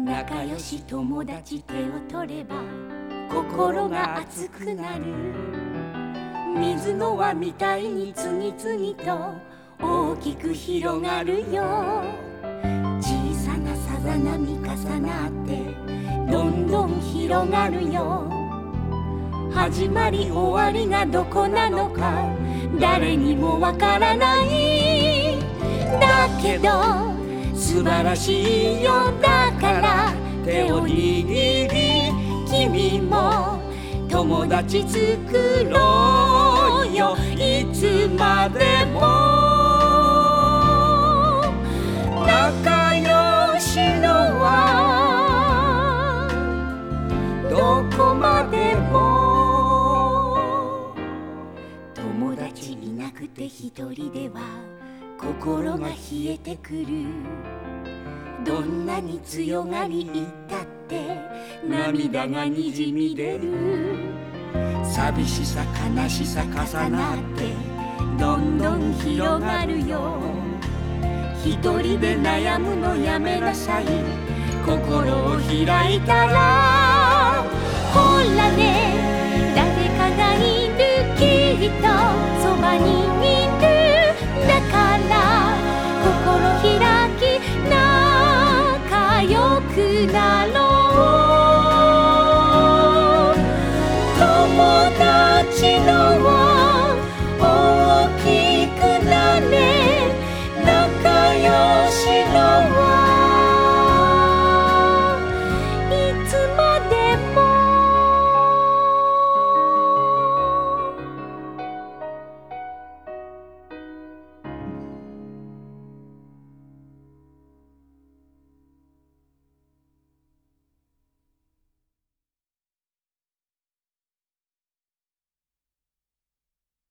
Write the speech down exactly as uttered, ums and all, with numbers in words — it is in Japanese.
仲良し友達手を取れば心が熱くなる。水の輪みたいに次々と大きく広がるよ。小さなさざ波重なってどんどん広がるよ。始まり終わりがどこなのか誰にもわからない。だけど素晴らしいよ。だから手を握り君も友達作ろうよ。いつまでも仲良しのはどこまでも。友達いなくて一人では心が冷えてくる。どんなに強がり言ったって涙がにじみ出る。寂しさ悲しさ重なってどんどん広がるよ。一人で悩むのやめなさい。心を開いたらほらね誰かがいる。きっとそばにいる。だから心開き仲良くなろう。